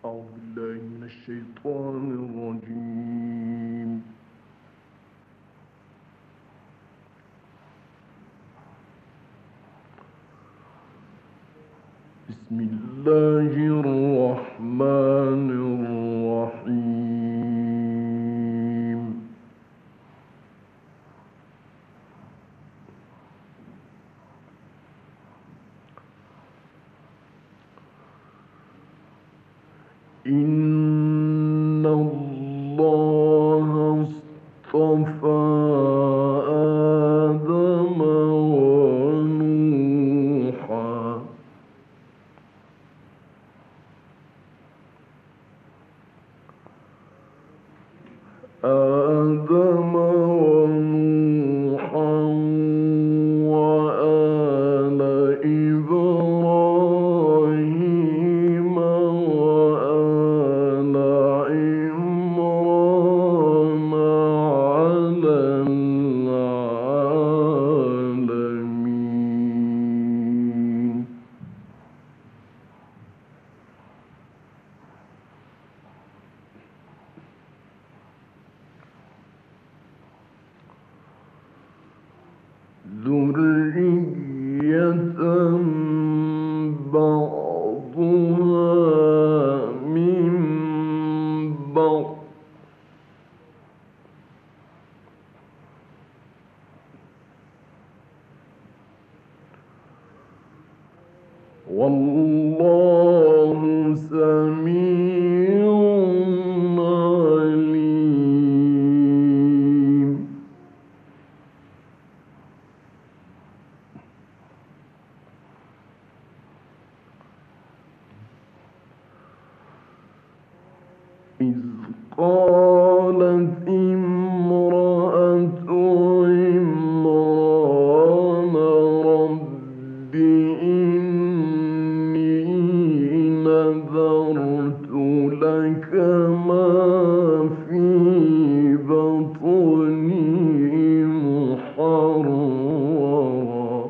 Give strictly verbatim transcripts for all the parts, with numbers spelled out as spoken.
أعوذ بالله من الشيطان الرجيم. بسم الله الرحمن الرحيم. إن الله اصطفى آدم ونوحا آدم ونوحا وآل إبراهيم وآل عمران على العالمين. ذرية بعضها من بعض والله سميع عليم. إذ قالت امرأة عمران رب إني نذرت لك ما في بطني محررا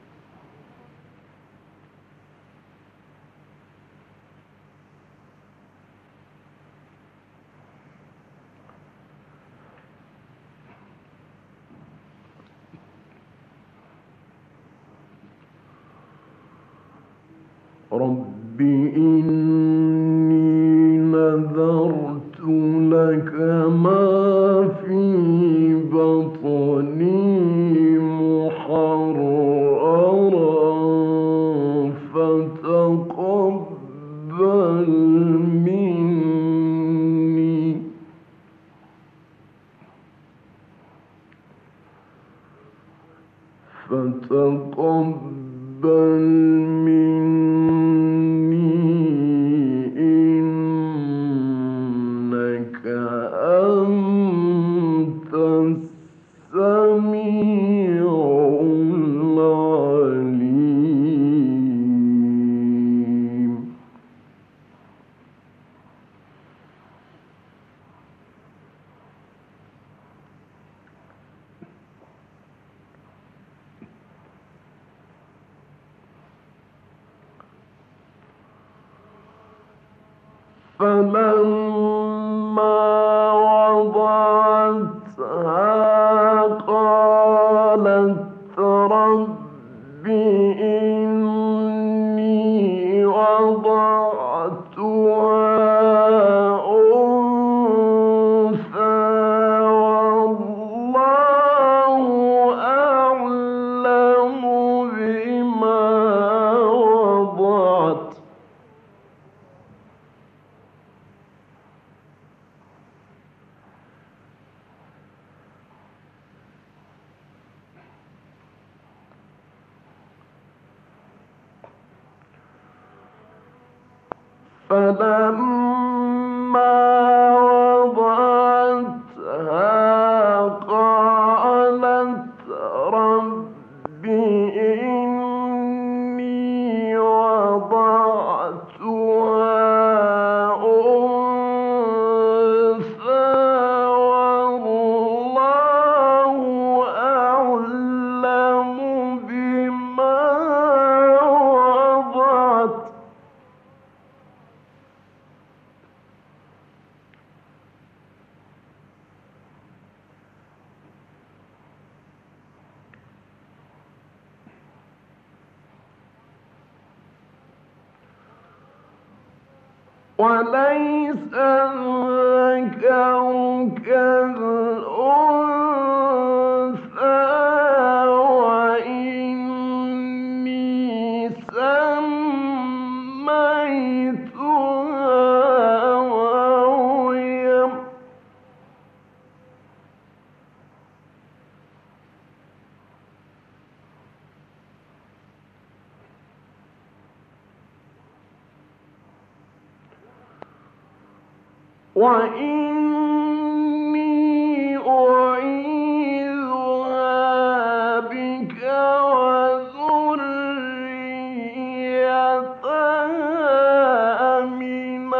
رب إني نذرت لك ما في بطني محررا فتقبل مني فتقبل مني إنك أنت السميع العليم. فلما وضعتها قالت رب إني وضعتها أنثى والله أعلم بما وضعت فلما وضعتها قالت رب إني وضعتها أنثى والله أعلم بما وضعت وليس الذكر كالأنثى وإني سميتها مريم وإني أعيذها بك وذريتها من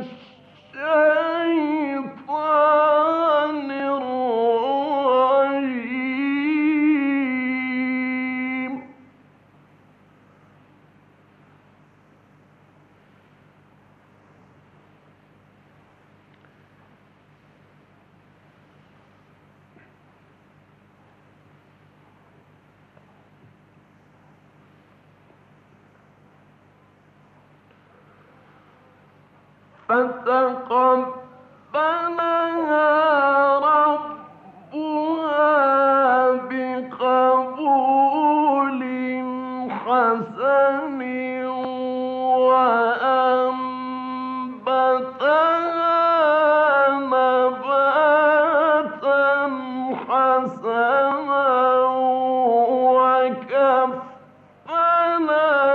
الشيطان الرجيم فتقبلها ربها بقبول حسن وأنبتها نباتا حسنا وكفلها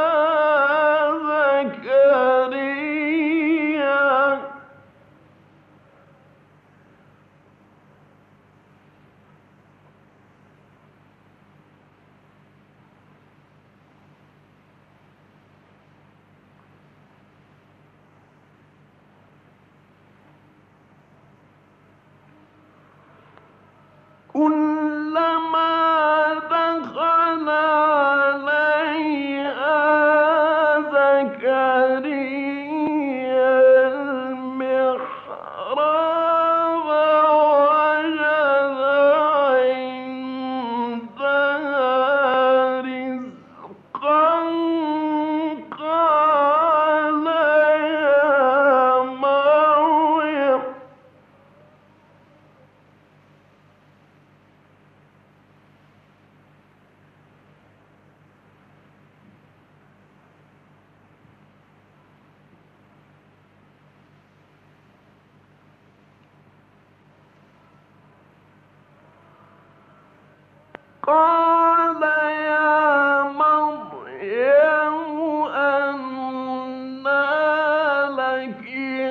زكريا كلما دخل عليها زكريا المحراب وجد عندها رزقا قال يا مريم قال يا مريم أنى لك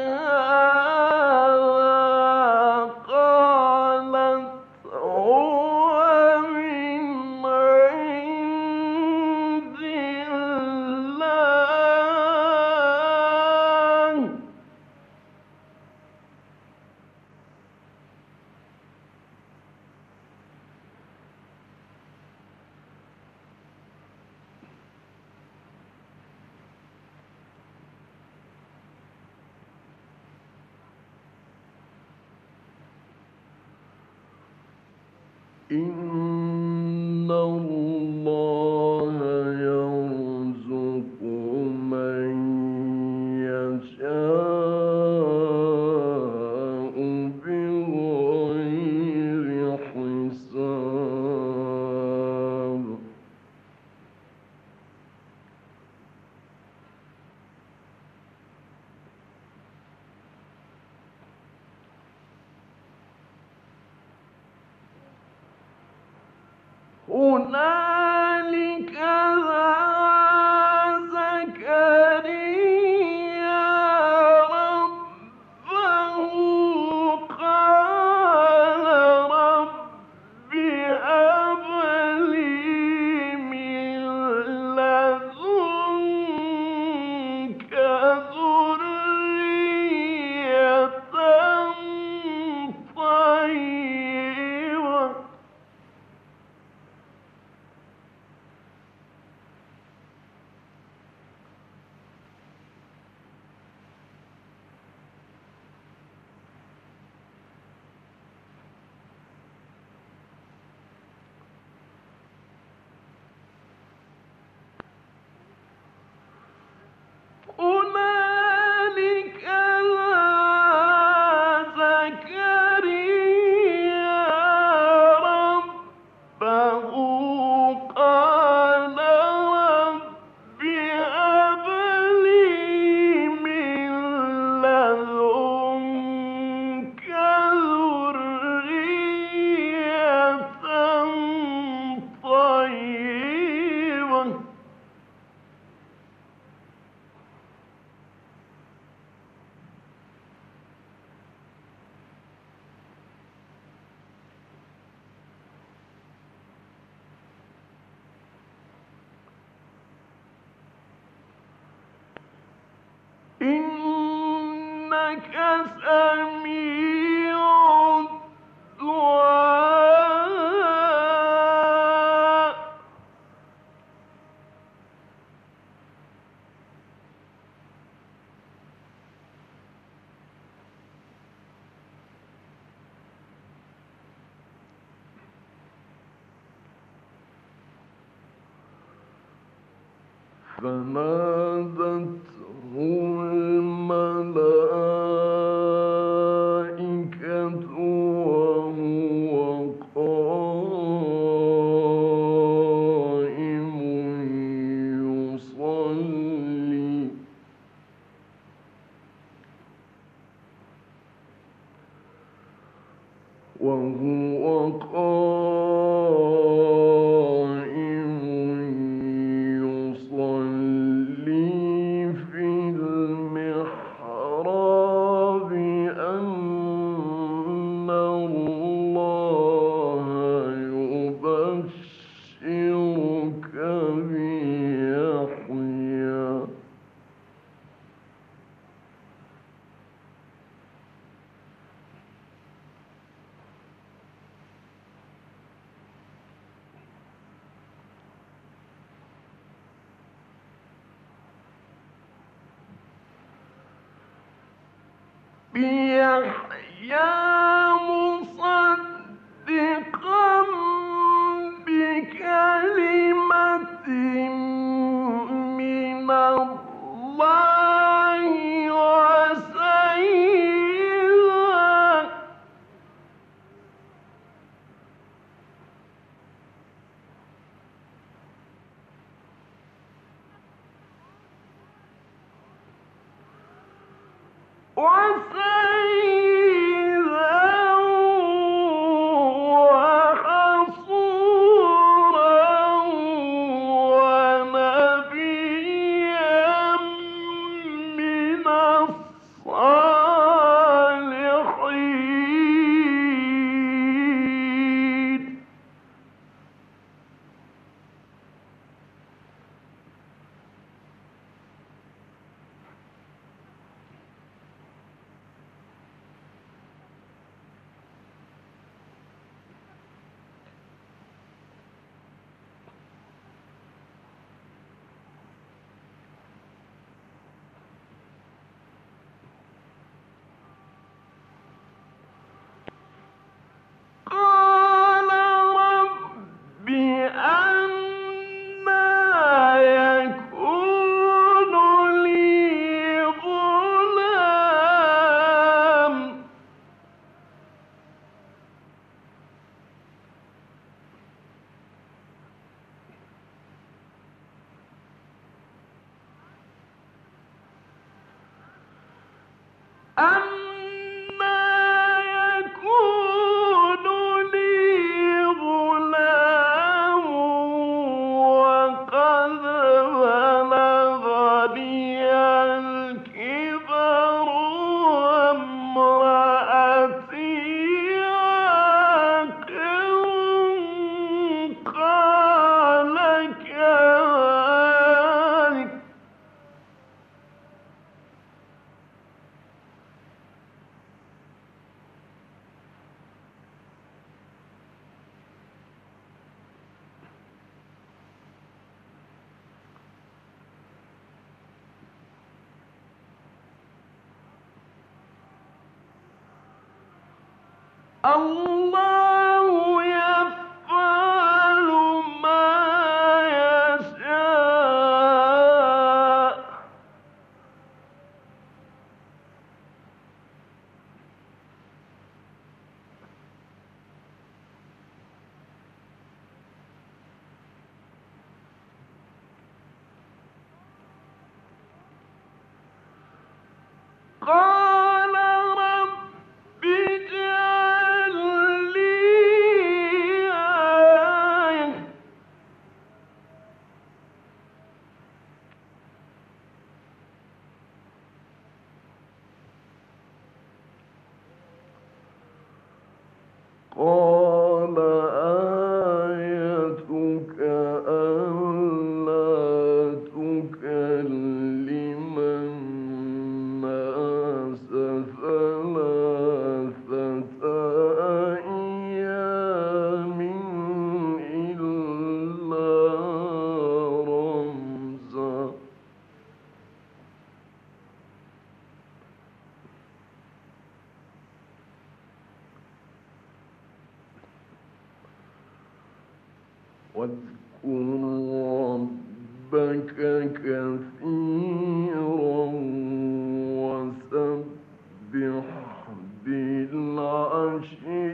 هذا قالت هو من عند الله إن الله يرزق من يشاء بغير حساب هنالك دعا زكريا ربه قال رب هب لي من لدنك ذرية طيبة فنادته الملائكة وهو قائم يصلي وهو قائم يصلي في المحراب أن الله يبشرك بيحيى بيحيى مصدقا بكلمة من الله وسيدا وسيدا وحصورا ونبيا من الصالحين قال رب أنى يكون لي غلام أنى يكون لي غلام وقد بلغني الكبر وامرأتي عاقر قال كذلك الله يفعل ما يشاء قال رب اجعل لي آية قال آيتك ألا تكلم الناس واذكر ربك كثيرا وسبح بالعشي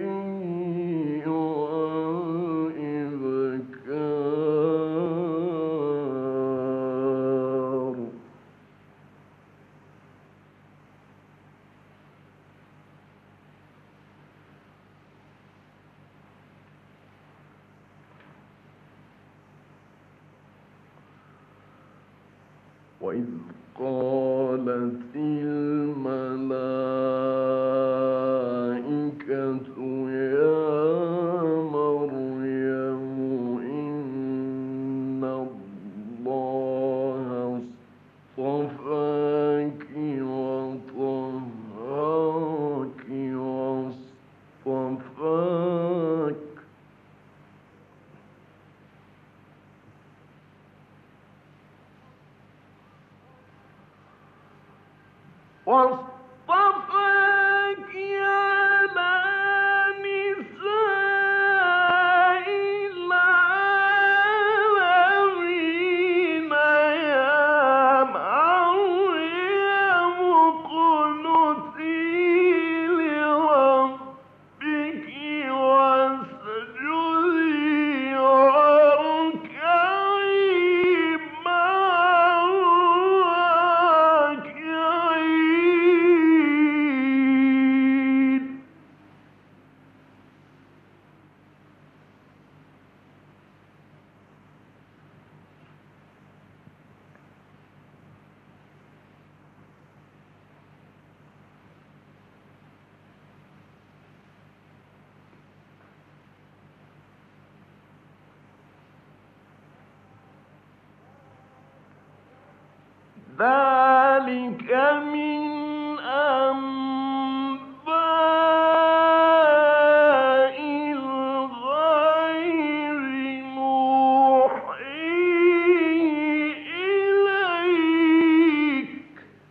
والإبكار. وإذ قالت الملائكة يا مريم إن الله اصطفاك وطهرك واصطفاك واصطفاك على نساء العالمين يا مريم اقنتي لربك واسجدي واركعي مع الراكعين. ذلك من أنباء الغيب نوحيه إليك.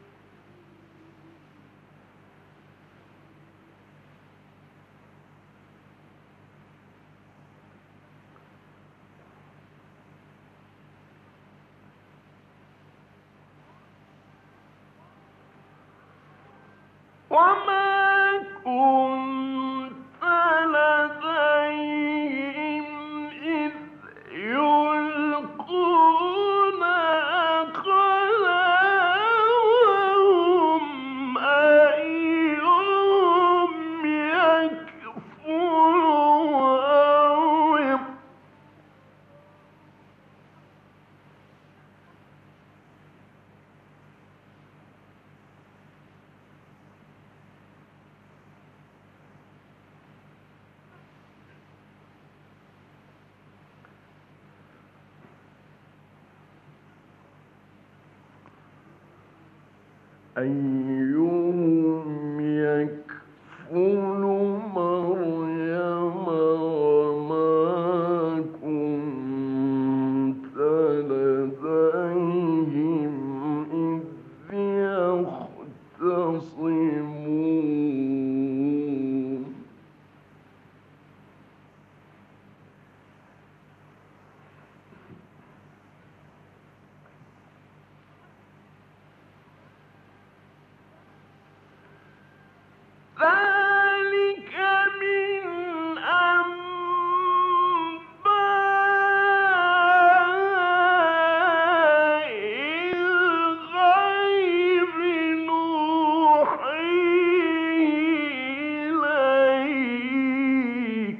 وما كنت لديهم إذ يلقون أقلامهم أيهم يكفل مريم. أيهم يكفل مريم وما كنت لديهم إذ يختصمون. ذلك من أنباء الغيب نوحيه إليك.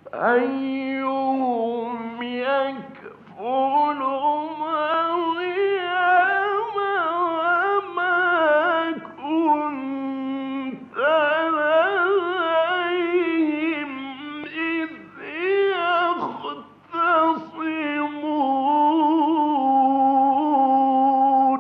أيهم يكفل مريم وما كنت لديهم إذ يختصمون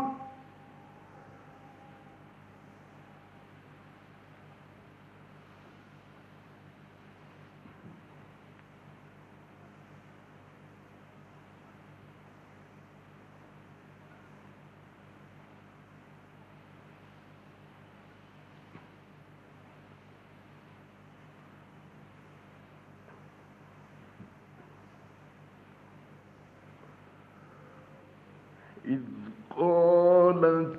إذ قالت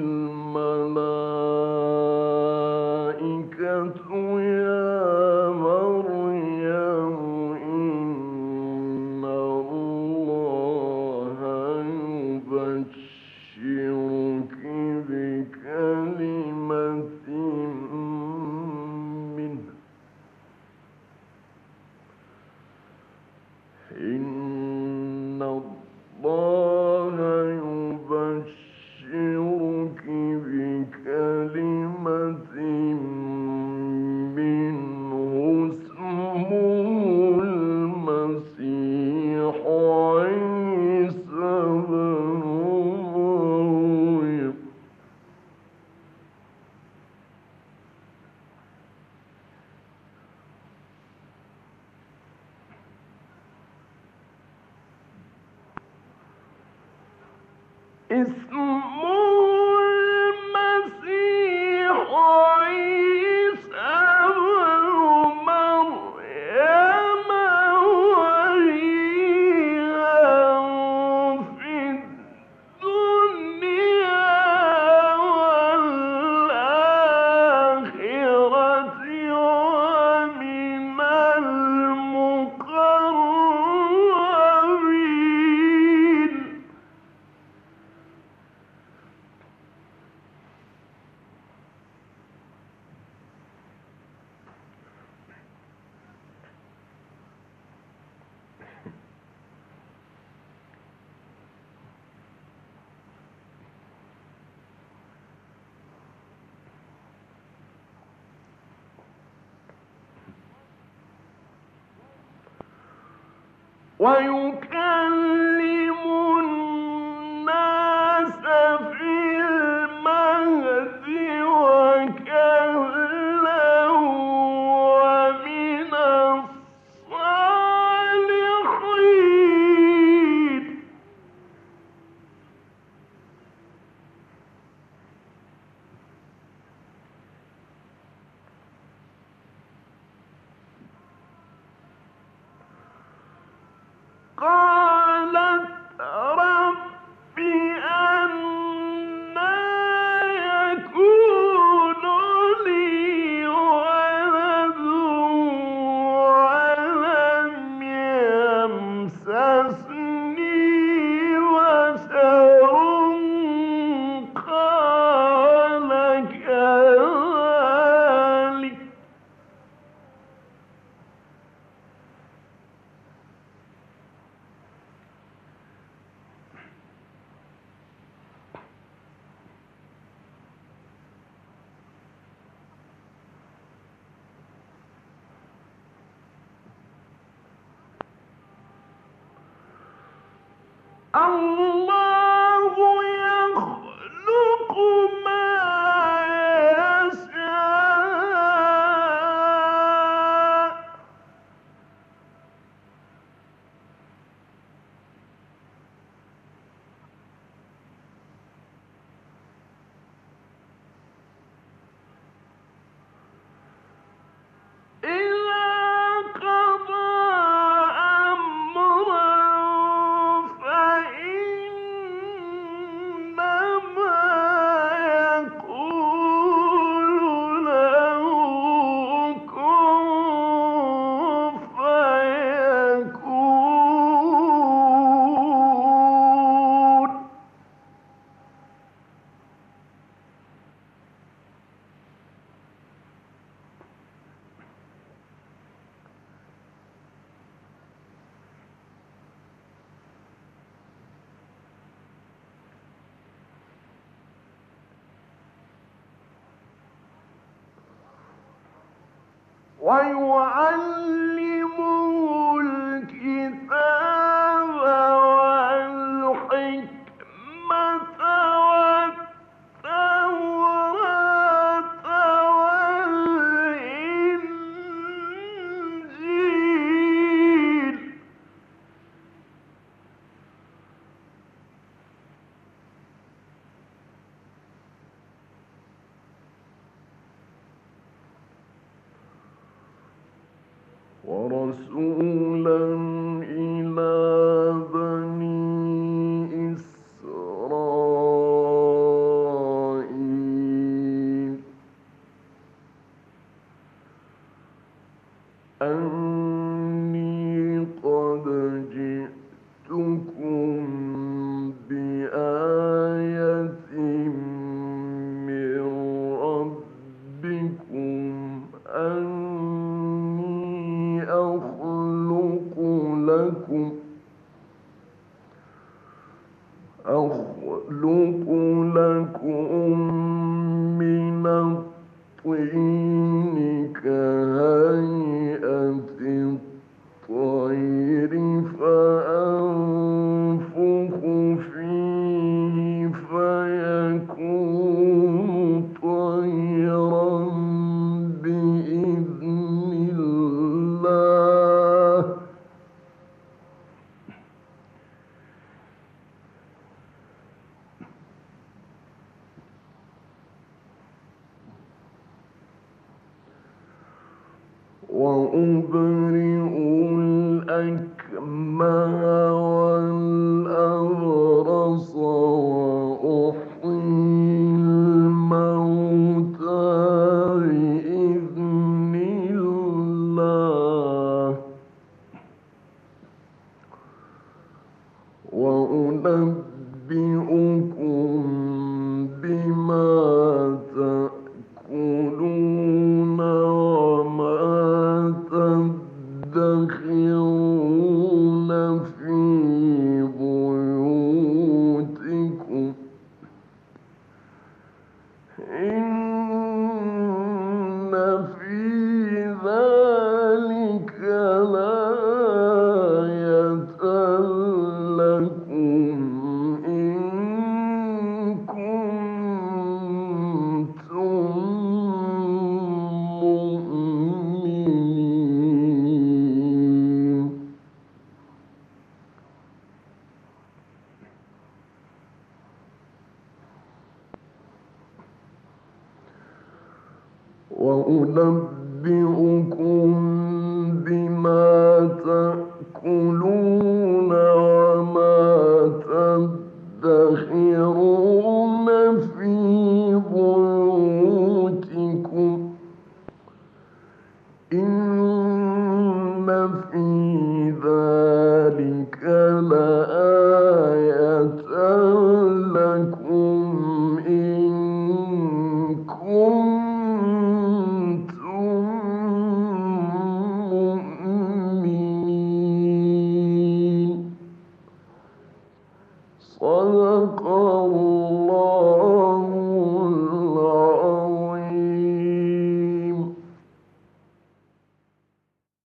الملائكة يا مريم إن الله يبشرك بكلمة منه إن الله يبشرك بكلمة منه اسمه المسيح عيسى بن مريم اسمه المسيح عيسى بن مريم وليا في الدنيا والآخرة ومن المقربين ويكلم الناس في المهد وكهلا ومن الصالحين قالت رب أنى يكون لي ولد ولم يمسسني بشر قال كذلك الله يخلق ما يشاء إذا قضى أمرا فإنما ويعلمه الكتاب والحكمة والتوراة والإنجيل. ورسولا إلى بني إسرائيل أني قد جئتكم بآية من ربكم أني أخلق لكم أخلق لكم من الطين كهيئة الطير فأنفخ فيه فيكون طيرا بإذن الله. وأبرئ الأكمه والأبرص وأحيي الموتى بإذن الله وأنبئكم بما تأكلون وما تدخرون في بيوتكم إن في ذلك لآية لكم إن كنتم مؤمنين. وأنبئكم